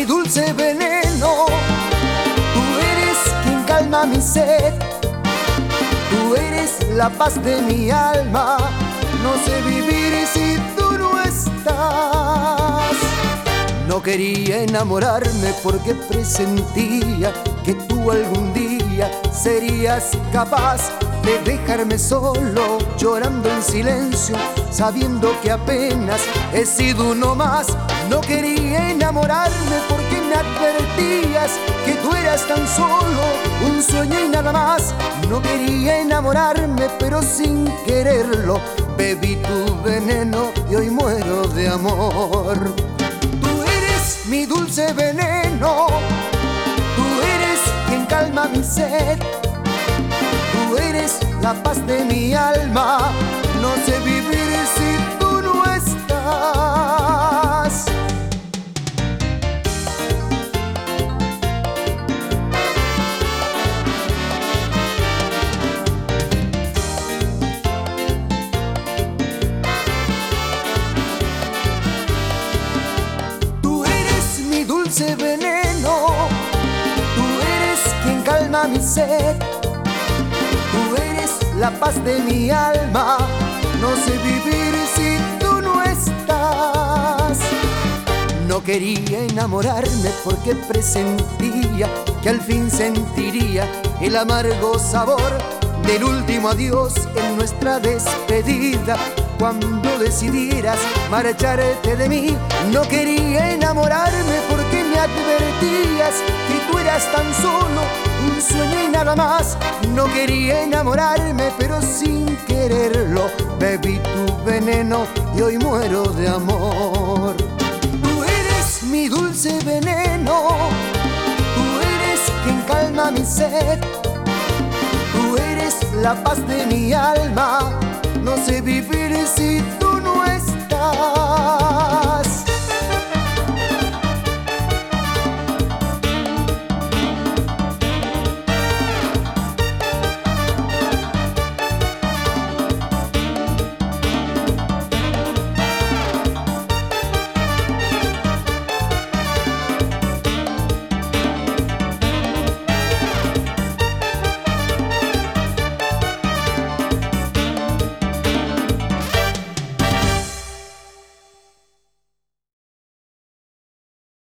mi dulce veneno, tú eres quien calma mi sed, tú eres la paz de mi alma. No sé vivir si tú no estás. No quería enamorarme porque presentía que tú algún día serías capaz de dejarme solo, llorando en silencio, sabiendo que apenas he sido uno más. No quería enamorarme porque me advertías que tú eras tan solo un sueño y nada más. No quería enamorarme, pero sin quererlo bebí tu veneno y hoy muero de amor. Tú eres mi dulce veneno, tú eres quien calma mi sed, tú eres la paz de mi alma. No sé vivir si tú no estás. Tú eres mi dulce veneno, tú eres quien calma mi sed, tú eres la paz de mi alma. No sé vivir si tú no estás. No quería enamorarme porque presentía que al fin sentiría el amargo sabor del último adiós en nuestra despedida. Cuando decidieras marcharte de mí, no quería enamorarme porque me advertías que tú eras tan solo un sueño y nada más. No quería enamorarme, pero sin quererlo bebí tu veneno y hoy muero de amor. Tú eres mi dulce veneno, tú eres quien calma mi sed, tú eres la paz de mi alma. No sé vivir si tú no estás.